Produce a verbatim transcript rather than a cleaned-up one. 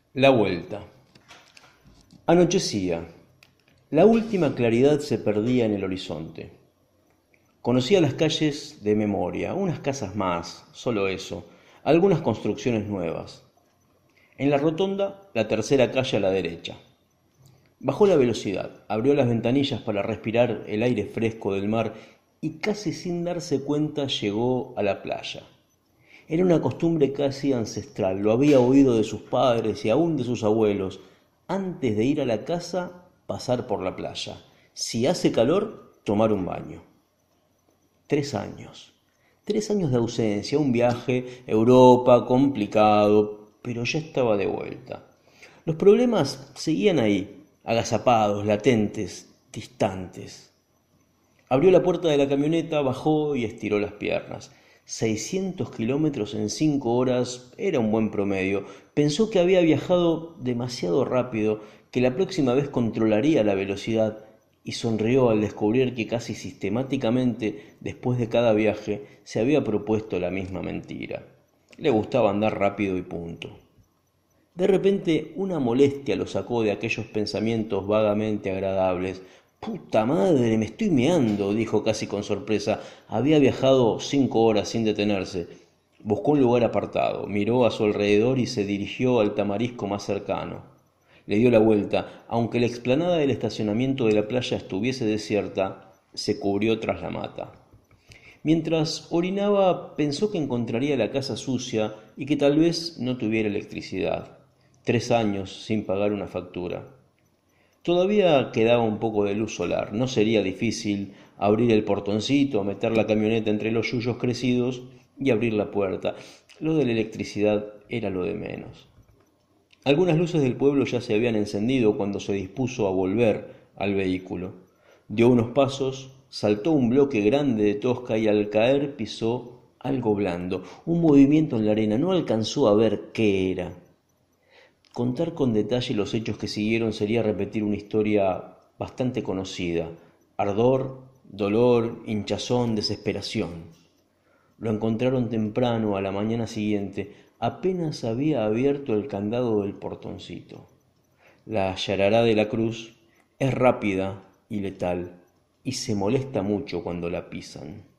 La vuelta. Anochecía. La última claridad se perdía en el horizonte. Conocía las calles de memoria, unas casas más, solo eso, algunas construcciones nuevas. En la rotonda, la tercera calle a la derecha. Bajó la velocidad, abrió las ventanillas para respirar el aire fresco del mar y casi sin darse cuenta llegó a la playa. Era una costumbre casi ancestral, lo había oído de sus padres y aún de sus abuelos. Antes de ir a la casa, pasar por la playa. Si hace calor, tomar un baño. Tres años. Tres años de ausencia, un viaje, Europa, complicado, pero ya estaba de vuelta. Los problemas seguían ahí, agazapados, latentes, distantes. Abrió la puerta de la camioneta, bajó y estiró las piernas. Seiscientos kilómetros en cinco horas era un buen promedio. Pensó que había viajado demasiado rápido, que la próxima vez controlaría la velocidad y sonrió al descubrir que casi sistemáticamente, después de cada viaje, se había propuesto la misma mentira. Le gustaba andar rápido y punto. De repente una molestia lo sacó de aquellos pensamientos vagamente agradables. «¡Puta madre, me estoy meando!», dijo casi con sorpresa. Había viajado cinco horas sin detenerse. Buscó un lugar apartado, miró a su alrededor y se dirigió al tamarisco más cercano. Le dio la vuelta. Aunque la explanada del estacionamiento de la playa estuviese desierta, se cubrió tras la mata. Mientras orinaba, pensó que encontraría la casa sucia y que tal vez no tuviera electricidad. Tres años sin pagar una factura. Todavía quedaba un poco de luz solar. No sería difícil abrir el portoncito, meter la camioneta entre los yuyos crecidos y abrir la puerta. Lo de la electricidad era lo de menos. Algunas luces del pueblo ya se habían encendido cuando se dispuso a volver al vehículo. Dio unos pasos, saltó un bloque grande de tosca y al caer pisó algo blando, un movimiento en la arena. No alcanzó a ver qué era. Contar con detalle los hechos que siguieron sería repetir una historia bastante conocida. Ardor, dolor, hinchazón, desesperación. Lo encontraron temprano, a la mañana siguiente. Apenas había abierto el candado del portoncito. La yarará de la cruz es rápida y letal, y se molesta mucho cuando la pisan.